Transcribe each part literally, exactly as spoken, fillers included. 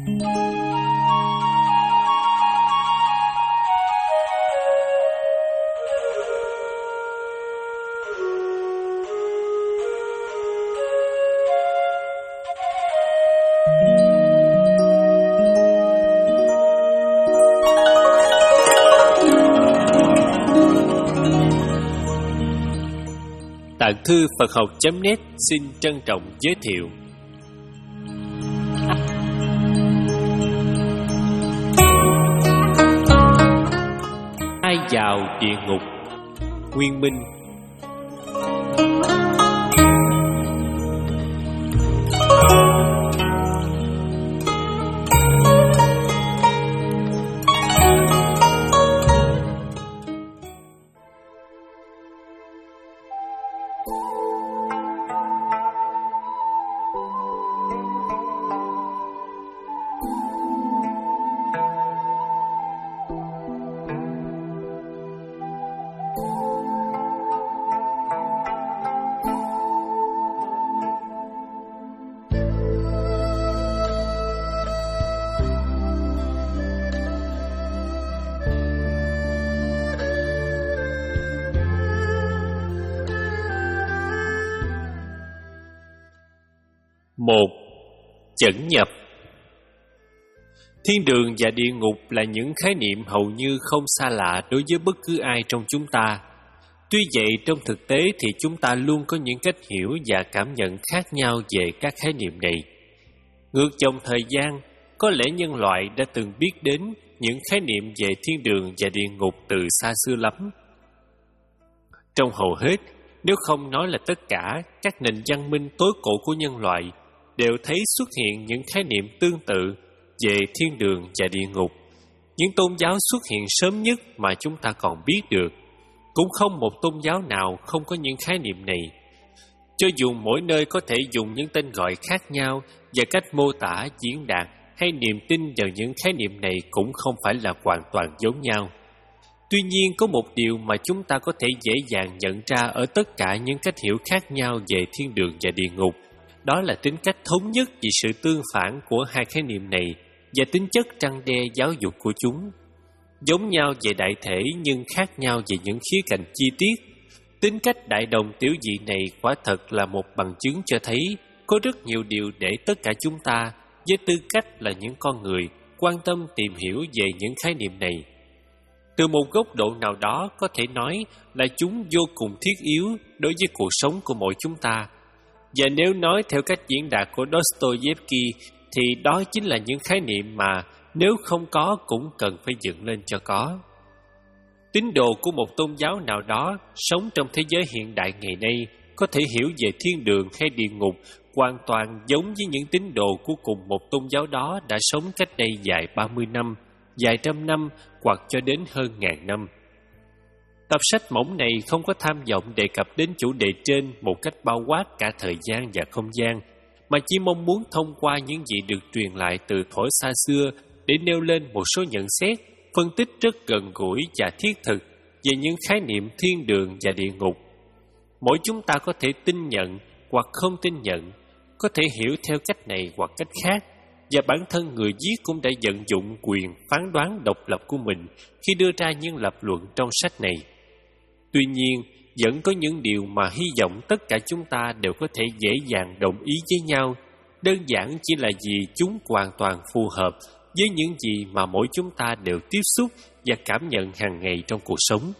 Tạng thư Phật học chấm net xin trân trọng giới thiệu. Ai vào địa ngục? Nguyên Minh. Một. Chẩn nhập. Thiên đường và địa ngục là những khái niệm hầu như không xa lạ đối với bất cứ ai trong chúng ta. Tuy vậy, trong thực tế thì chúng ta luôn có những cách hiểu và cảm nhận khác nhau về các khái niệm này. Ngược dòng thời gian, có lẽ nhân loại đã từng biết đến những khái niệm về thiên đường và địa ngục từ xa xưa lắm. Trong hầu hết, nếu không nói là tất cả, các nền văn minh tối cổ của nhân loại đều thấy xuất hiện những khái niệm tương tự về thiên đường và địa ngục. Những tôn giáo xuất hiện sớm nhất mà chúng ta còn biết được. Cũng không một tôn giáo nào không có những khái niệm này. Cho dù mỗi nơi có thể dùng những tên gọi khác nhau và cách mô tả, diễn đạt hay niềm tin vào những khái niệm này cũng không phải là hoàn toàn giống nhau. Tuy nhiên, có một điều mà chúng ta có thể dễ dàng nhận ra ở tất cả những cách hiểu khác nhau về thiên đường và địa ngục. Đó là tính cách thống nhất vì sự tương phản của hai khái niệm này và tính chất răn đe giáo dục của chúng. Giống nhau về đại thể nhưng khác nhau về những khía cạnh chi tiết. Tính cách đại đồng tiểu dị này quả thật là một bằng chứng cho thấy có rất nhiều điều để tất cả chúng ta, với tư cách là những con người, quan tâm tìm hiểu về những khái niệm này. Từ một góc độ nào đó có thể nói là chúng vô cùng thiết yếu đối với cuộc sống của mỗi chúng ta. Và nếu nói theo cách diễn đạt của Dostoevsky thì đó chính là những khái niệm mà nếu không có cũng cần phải dựng lên cho có. Tín đồ của một tôn giáo nào đó sống trong thế giới hiện đại ngày nay có thể hiểu về thiên đường hay địa ngục hoàn toàn giống với những tín đồ của cùng một tôn giáo đó đã sống cách đây vài ba mươi năm, vài trăm năm hoặc cho đến hơn ngàn năm. Tập sách mỏng này không có tham vọng đề cập đến chủ đề trên một cách bao quát cả thời gian và không gian, mà chỉ mong muốn thông qua những gì được truyền lại từ thuở xa xưa để nêu lên một số nhận xét, phân tích rất gần gũi và thiết thực về những khái niệm thiên đường và địa ngục. Mỗi chúng ta có thể tin nhận hoặc không tin nhận, có thể hiểu theo cách này hoặc cách khác, và bản thân người viết cũng đã vận dụng quyền phán đoán độc lập của mình khi đưa ra những lập luận trong sách này. Tuy nhiên, vẫn có những điều mà hy vọng tất cả chúng ta đều có thể dễ dàng đồng ý với nhau, đơn giản chỉ là vì chúng hoàn toàn phù hợp với những gì mà mỗi chúng ta đều tiếp xúc và cảm nhận hàng ngày trong cuộc sống.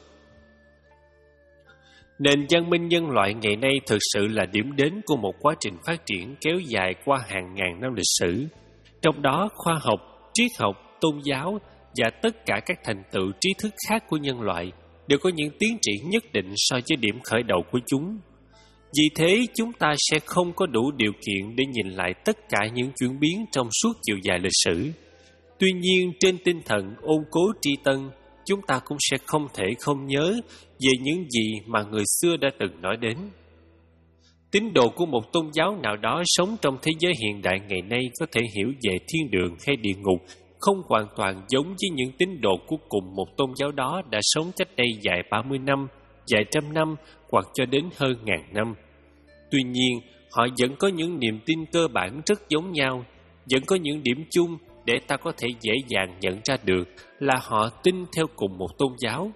Nền văn minh nhân loại ngày nay thực sự là điểm đến của một quá trình phát triển kéo dài qua hàng ngàn năm lịch sử. Trong đó, khoa học, triết học, tôn giáo và tất cả các thành tựu trí thức khác của nhân loại đều có những tiến triển nhất định so với điểm khởi đầu của chúng. Vì thế, chúng ta sẽ không có đủ điều kiện để nhìn lại tất cả những chuyển biến trong suốt chiều dài lịch sử. Tuy nhiên, trên tinh thần ôn cố tri tân, chúng ta cũng sẽ không thể không nhớ về những gì mà người xưa đã từng nói đến. Tín đồ của một tôn giáo nào đó sống trong thế giới hiện đại ngày nay có thể hiểu về thiên đường hay địa ngục không hoàn toàn giống với những tín đồ của cùng một tôn giáo đó đã sống cách đây vài ba mươi năm, vài trăm năm hoặc cho đến hơn ngàn năm. Tuy nhiên, họ vẫn có những niềm tin cơ bản rất giống nhau, vẫn có những điểm chung để ta có thể dễ dàng nhận ra được là họ tin theo cùng một tôn giáo.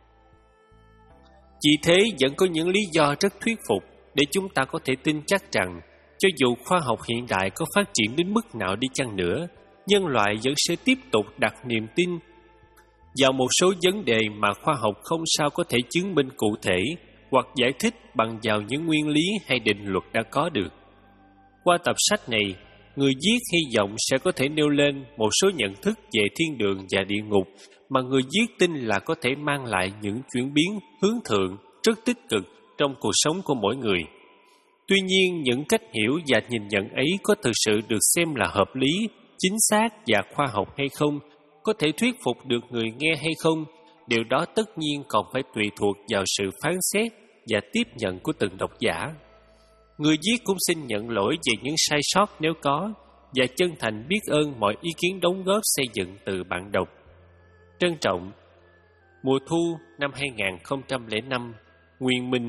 Vì thế vẫn có những lý do rất thuyết phục để chúng ta có thể tin chắc rằng cho dù khoa học hiện đại có phát triển đến mức nào đi chăng nữa, nhân loại vẫn sẽ tiếp tục đặt niềm tin vào một số vấn đề mà khoa học không sao có thể chứng minh cụ thể hoặc giải thích bằng vào những nguyên lý hay định luật đã có được. Qua tập sách này, người viết hy vọng sẽ có thể nêu lên một số nhận thức về thiên đường và địa ngục mà người viết tin là có thể mang lại những chuyển biến hướng thượng rất tích cực trong cuộc sống của mỗi người. Tuy nhiên, những cách hiểu và nhìn nhận ấy có thực sự được xem là hợp lý, chính xác và khoa học hay không, có thể thuyết phục được người nghe hay không, điều đó tất nhiên còn phải tùy thuộc vào sự phán xét và tiếp nhận của từng độc giả. Người viết cũng xin nhận lỗi về những sai sót nếu có, và chân thành biết ơn mọi ý kiến đóng góp xây dựng từ bạn đọc. Trân trọng, mùa thu năm hai nghìn không trăm lẻ năm, Nguyên Minh.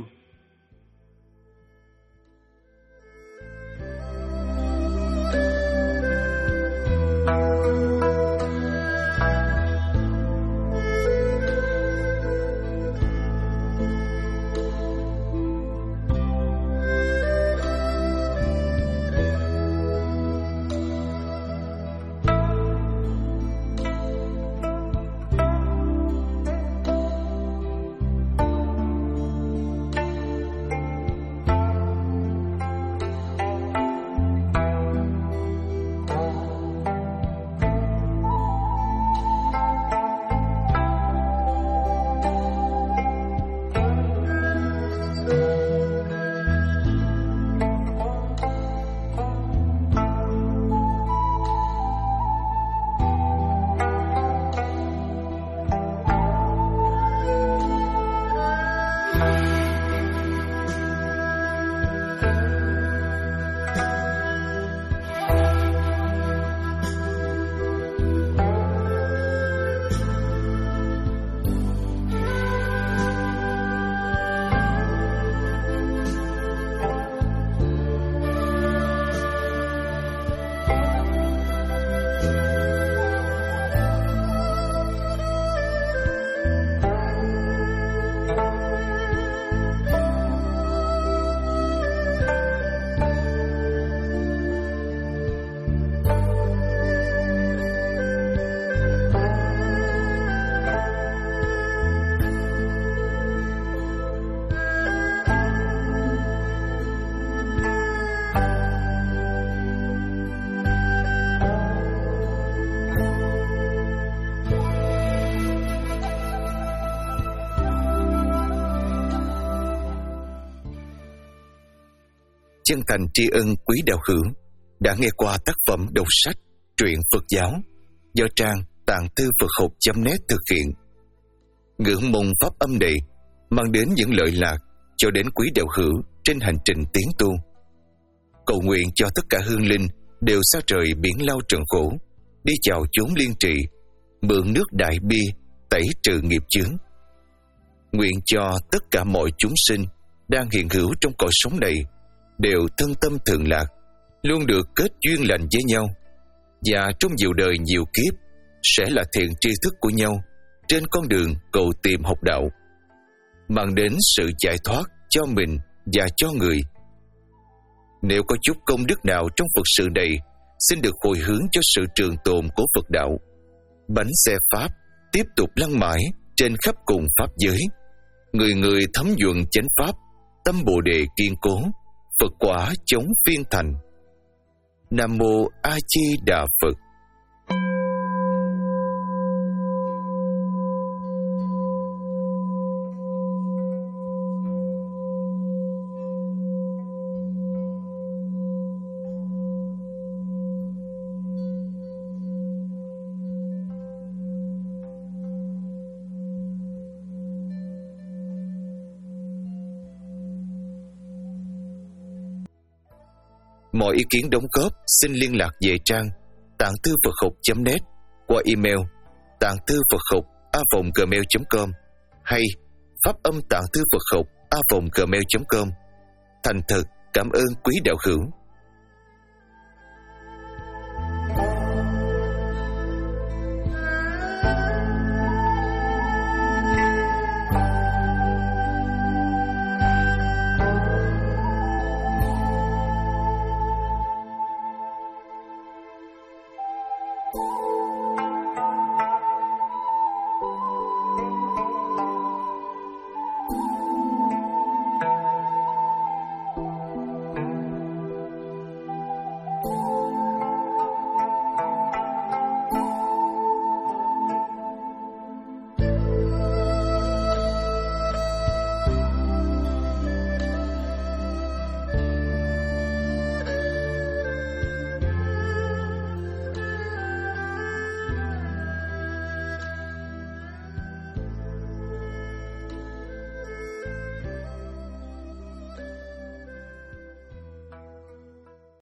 Chân thành tri ân quý đạo hữu đã nghe qua tác phẩm đọc sách truyện Phật giáo do trang tạng thư Phật học chấm net thực hiện. Ngưỡng mong pháp âm này mang đến những lợi lạc cho đến quý đạo hữu trên hành trình tiến tu. Cầu nguyện cho tất cả hương linh đều xa rời biển lao trần khổ, đi chào chốn liên trị, mượn nước đại bi tẩy trừ nghiệp chướng. Nguyện cho tất cả mọi chúng sinh đang hiện hữu trong cõi sống này đều thân tâm thường lạc, luôn được kết duyên lành với nhau, và trong nhiều đời nhiều kiếp sẽ là thiện tri thức của nhau trên con đường cầu tìm học đạo, mang đến sự giải thoát cho mình và cho người. Nếu có chút công đức nào trong Phật sự này, xin được hồi hướng cho sự trường tồn của Phật đạo. Bánh xe Pháp tiếp tục lăn mãi trên khắp cùng Pháp giới, người người thấm nhuận chánh Pháp, tâm Bồ Đề kiên cố, Phật quả chống phiên thành. Nam Mô A Di Đà Phật. Mọi ý kiến đóng góp xin liên lạc về trang tạng thư Phật học chấm net qua email tạng thư Phật học a vòng gmail chấm com hay pháp âm tạng thư Phật học a vòng gmail chấm com. Thành thật cảm ơn quý đạo hữu.